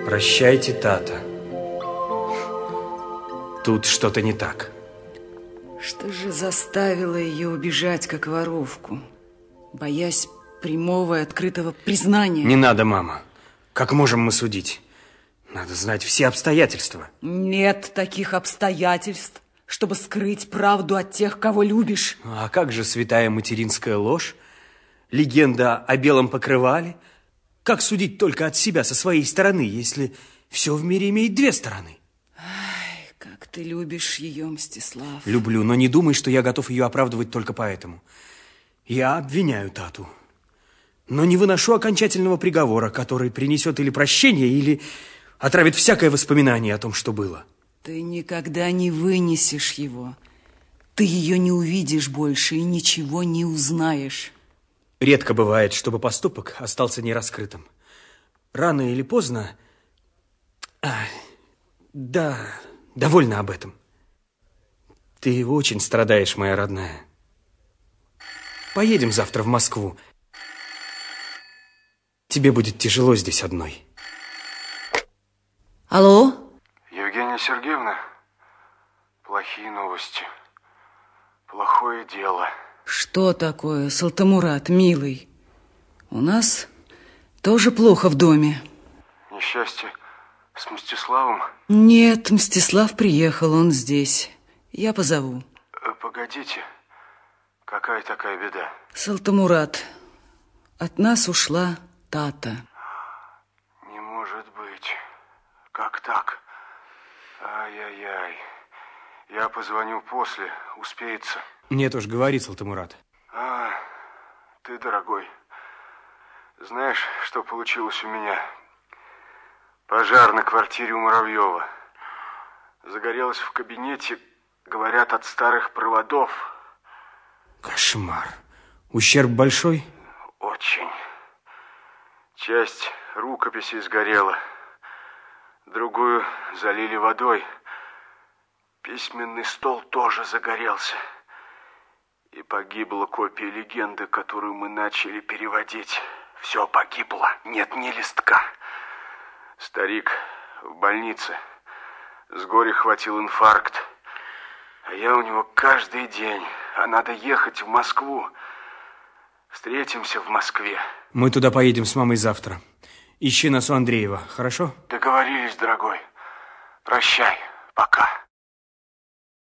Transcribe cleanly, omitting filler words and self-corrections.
Прощайте, Тата. Тут что-то не так. Что же заставило ее убежать, как воровку, боясь прямого и открытого признания? Не надо, мама. Как можем мы судить? Надо знать все обстоятельства. Нет таких обстоятельств, чтобы скрыть правду от тех, кого любишь. А как же святая материнская ложь? Легенда о белом покрывале? Как судить только от себя, со своей стороны, если все в мире имеет две стороны? Ай, как ты любишь ее, Мстислав. Люблю, но не думай, что я готов ее оправдывать только поэтому. Я обвиняю Тату, но не выношу окончательного приговора, который принесет или прощение, или отравит всякое воспоминание о том, что было. Ты никогда не вынесешь его. Ты ее не увидишь больше и ничего не узнаешь. Редко бывает, чтобы поступок остался нераскрытым. Рано или поздно... Да, довольно об этом. Ты очень страдаешь, моя родная. Поедем завтра в Москву. Тебе будет тяжело здесь одной. Алло? Евгения Сергеевна, плохие новости. Плохое дело. Что такое, Салтамурат, милый? У нас тоже плохо в доме. Несчастье с Мстиславом? Нет, Мстислав приехал, он здесь. Я позову. Погодите, какая такая беда? Салтамурат, от нас ушла Тата. Не может быть. Как так? Ай-яй-яй. Я позвоню после, успеется. Нет уж, говори, Салтамурат. Ты, дорогой, знаешь, что получилось у меня? Пожар на квартире у Муравьева. Загорелось в кабинете, говорят, от старых проводов. Кошмар. Ущерб большой? Очень. Часть рукописей сгорела. Другую залили водой. Письменный стол тоже загорелся. И погибла копия легенды, которую мы начали переводить. Все погибло. Нет ни листка. Старик в больнице. С горя хватил инфаркт. А я у него каждый день. А надо ехать в Москву. Встретимся в Москве. Мы туда поедем с мамой завтра. Ищи нас у Андреева, хорошо? Договорились, дорогой. Прощай. Пока.